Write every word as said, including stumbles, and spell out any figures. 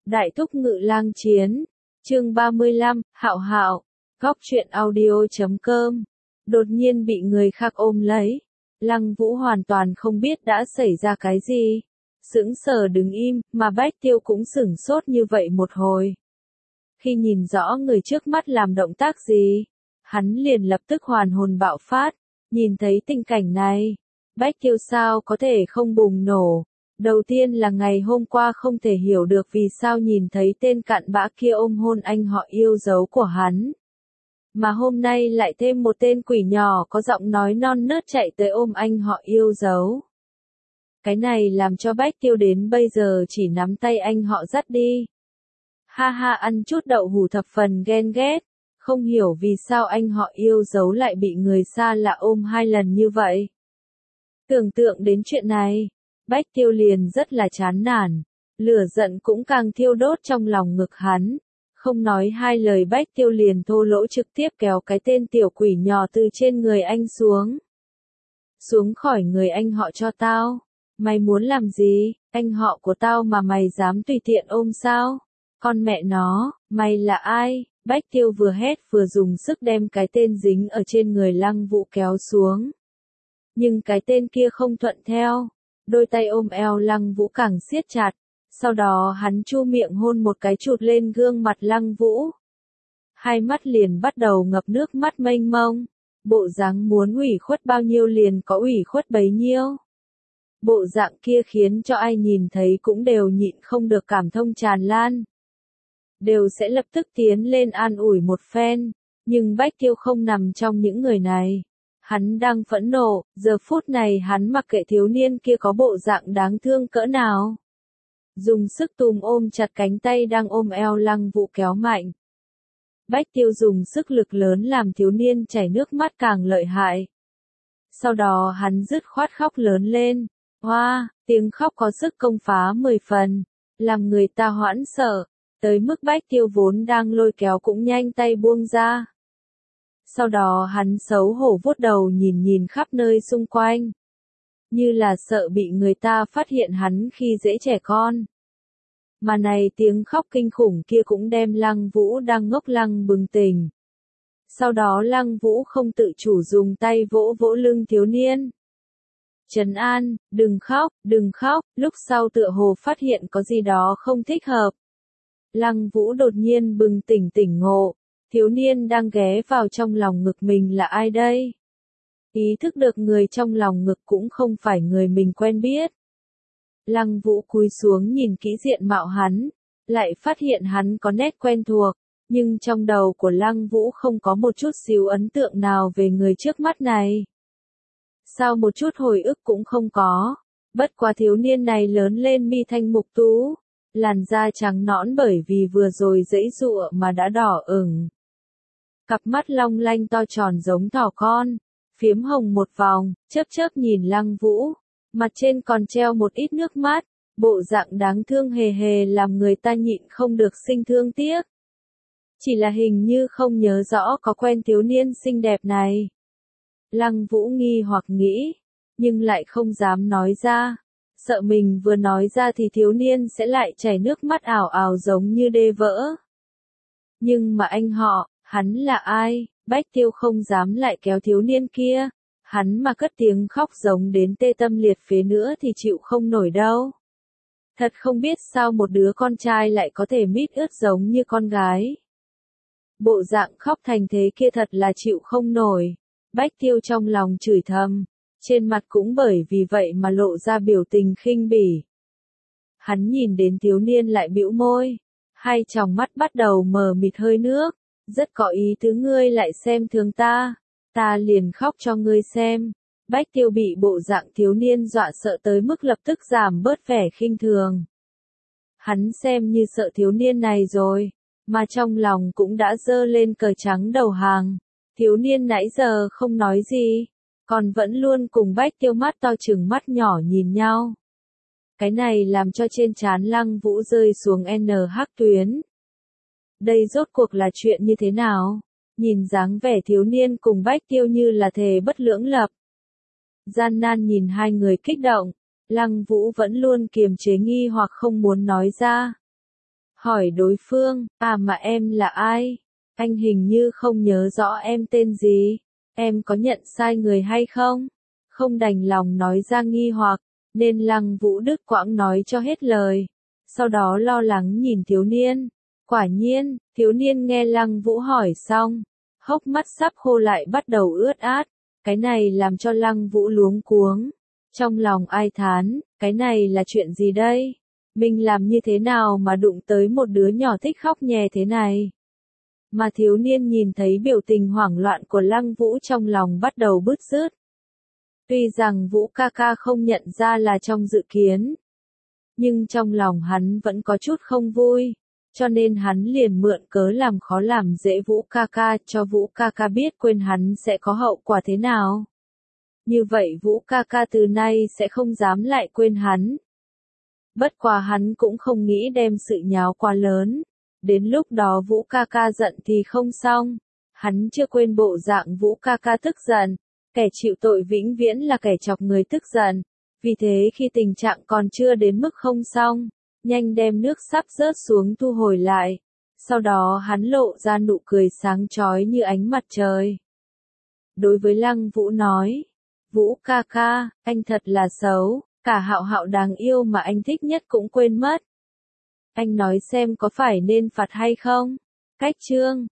Đại thúc ngự lang chiến, chương ba mươi lăm, Hạo Hạo, góc truyện audio.com. Đột nhiên bị người khác ôm lấy. Lăng Vũ hoàn toàn không biết đã xảy ra cái gì. Sững sờ đứng im, mà Bách Tiêu cũng sửng sốt như vậy một hồi. Khi nhìn rõ người trước mắt làm động tác gì, hắn liền lập tức hoàn hồn bạo phát. Nhìn thấy tình cảnh này, Bách Tiêu sao có thể không bùng nổ. Đầu tiên là ngày hôm qua không thể hiểu được vì sao nhìn thấy tên cặn bã kia ôm hôn anh họ yêu dấu của hắn. Mà hôm nay lại thêm một tên quỷ nhỏ có giọng nói non nớt chạy tới ôm anh họ yêu dấu. Cái này làm cho Bách Tiêu đến bây giờ chỉ nắm tay anh họ dắt đi. Ha ha, ăn chút đậu hủ thập phần ghen ghét, không hiểu vì sao anh họ yêu dấu lại bị người xa lạ ôm hai lần như vậy. Tưởng tượng đến chuyện này, Bách Tiêu liền rất là chán nản, lửa giận cũng càng thiêu đốt trong lòng ngực hắn. Không nói hai lời Bách Tiêu liền thô lỗ trực tiếp kéo cái tên tiểu quỷ nhỏ từ trên người anh xuống. Xuống khỏi người anh họ cho tao. Mày muốn làm gì, anh họ của tao mà mày dám tùy tiện ôm sao? Con mẹ nó, mày là ai? Bách Tiêu vừa hét vừa dùng sức đem cái tên dính ở trên người Lăng Vũ kéo xuống. Nhưng cái tên kia không thuận theo. Đôi tay ôm eo Lăng Vũ càng siết chặt. Sau đó hắn chu miệng hôn một cái chụt lên gương mặt Lăng Vũ. Hai mắt liền bắt đầu ngập nước mắt mênh mông. Bộ dáng muốn ủy khuất bao nhiêu liền có ủy khuất bấy nhiêu. Bộ dạng kia khiến cho ai nhìn thấy cũng đều nhịn không được cảm thông tràn lan. Đều sẽ lập tức tiến lên an ủi một phen. Nhưng Bách Tiêu không nằm trong những người này. Hắn đang phẫn nộ, giờ phút này hắn mặc kệ thiếu niên kia có bộ dạng đáng thương cỡ nào. Dùng sức túm ôm chặt cánh tay đang ôm eo Lăng Vũ kéo mạnh. Bách Tiêu dùng sức lực lớn làm thiếu niên chảy nước mắt càng lợi hại. Sau đó hắn dứt khoát khóc lớn lên. Hoa, wow, tiếng khóc có sức công phá mười phần, làm người ta hoảng sợ, tới mức Bách Tiêu vốn đang lôi kéo cũng nhanh tay buông ra. Sau đó hắn xấu hổ vuốt đầu nhìn nhìn khắp nơi xung quanh. Như là sợ bị người ta phát hiện hắn khi dễ trẻ con. Mà này tiếng khóc kinh khủng kia cũng đem Lăng Vũ đang ngốc lăng bừng tỉnh. Sau đó Lăng Vũ không tự chủ dùng tay vỗ vỗ lưng thiếu niên. Trấn an, đừng khóc, đừng khóc, lúc sau tựa hồ phát hiện có gì đó không thích hợp. Lăng Vũ đột nhiên bừng tỉnh tỉnh ngộ. Thiếu niên đang ghé vào trong lòng ngực mình là ai đây? Ý thức được người trong lòng ngực cũng không phải người mình quen biết. Lăng Vũ cúi xuống nhìn kỹ diện mạo hắn, lại phát hiện hắn có nét quen thuộc, nhưng trong đầu của Lăng Vũ không có một chút xíu ấn tượng nào về người trước mắt này. Sao một chút hồi ức cũng không có, bất quá thiếu niên này lớn lên mi thanh mục tú, làn da trắng nõn bởi vì vừa rồi giãy giụa mà đã đỏ ửng. Cặp mắt long lanh to tròn giống thỏ con, phiếm hồng một vòng, chớp chớp nhìn Lăng Vũ, mặt trên còn treo một ít nước mắt, bộ dạng đáng thương hề hề làm người ta nhịn không được sinh thương tiếc. Chỉ là hình như không nhớ rõ có quen thiếu niên xinh đẹp này. Lăng Vũ nghi hoặc nghĩ, nhưng lại không dám nói ra, sợ mình vừa nói ra thì thiếu niên sẽ lại chảy nước mắt ảo ảo giống như đê vỡ. Nhưng mà anh họ, hắn là ai? Bách Tiêu không dám lại kéo thiếu niên kia, hắn mà cất tiếng khóc giống đến tê tâm liệt phế nữa thì chịu không nổi đâu. Thật không biết sao một đứa con trai lại có thể mít ướt giống như con gái. Bộ dạng khóc thành thế kia thật là chịu không nổi. Bách Tiêu trong lòng chửi thầm, trên mặt cũng bởi vì vậy mà lộ ra biểu tình khinh bỉ. Hắn nhìn đến thiếu niên lại bĩu môi, hai tròng mắt bắt đầu mờ mịt hơi nước, rất có ý tứ ngươi lại xem thường ta, ta liền khóc cho ngươi xem. Bách Tiêu bị bộ dạng thiếu niên dọa sợ tới mức lập tức giảm bớt vẻ khinh thường. Hắn xem như sợ thiếu niên này rồi, mà trong lòng cũng đã dơ lên cờ trắng đầu hàng. Thiếu niên nãy giờ không nói gì, còn vẫn luôn cùng Bách Tiêu mắt to chừng mắt nhỏ nhìn nhau. Cái này làm cho trên trán Lăng Vũ rơi xuống N H tuyến. Đây rốt cuộc là chuyện như thế nào? Nhìn dáng vẻ thiếu niên cùng Bách Tiêu như là thề bất lưỡng lập. Gian nan nhìn hai người kích động, Lăng Vũ vẫn luôn kiềm chế nghi hoặc không muốn nói ra. hỏi đối phương, à mà em là ai? Anh hình như không nhớ rõ em tên gì, em có nhận sai người hay không? Không đành lòng nói ra nghi hoặc, nên Lăng Vũ đứt quãng nói cho hết lời. Sau đó lo lắng nhìn thiếu niên. Quả nhiên, thiếu niên nghe Lăng Vũ hỏi xong, hốc mắt sắp khô lại bắt đầu ướt át. Cái này làm cho Lăng Vũ luống cuống. Trong lòng ai thán, cái này là chuyện gì đây? Mình làm như thế nào mà đụng tới một đứa nhỏ thích khóc nhè thế này? Mà thiếu niên nhìn thấy biểu tình hoảng loạn của Lăng Vũ trong lòng bắt đầu bứt rứt. Tuy rằng Vũ ca ca không nhận ra là trong dự kiến, nhưng trong lòng hắn vẫn có chút không vui, cho nên hắn liền mượn cớ làm khó làm dễ Vũ ca ca, cho Vũ ca ca biết quên hắn sẽ có hậu quả thế nào. Như vậy Vũ ca ca từ nay sẽ không dám lại quên hắn. Bất quá hắn cũng không nghĩ đem sự nháo quá lớn, đến lúc đó Vũ ca ca giận thì không xong. Hắn chưa quên bộ dạng Vũ ca ca tức giận, kẻ chịu tội vĩnh viễn là kẻ chọc người tức giận. Vì thế khi tình trạng còn chưa đến mức không xong, nhanh đem nước sắp rớt xuống thu hồi lại. Sau đó hắn lộ ra nụ cười sáng chói như ánh mặt trời. Đối với Lăng Vũ nói, Vũ ca ca, anh thật là xấu, cả Hạo Hạo đáng yêu mà anh thích nhất cũng quên mất. Anh nói xem có phải nên phạt hay không? Cách chương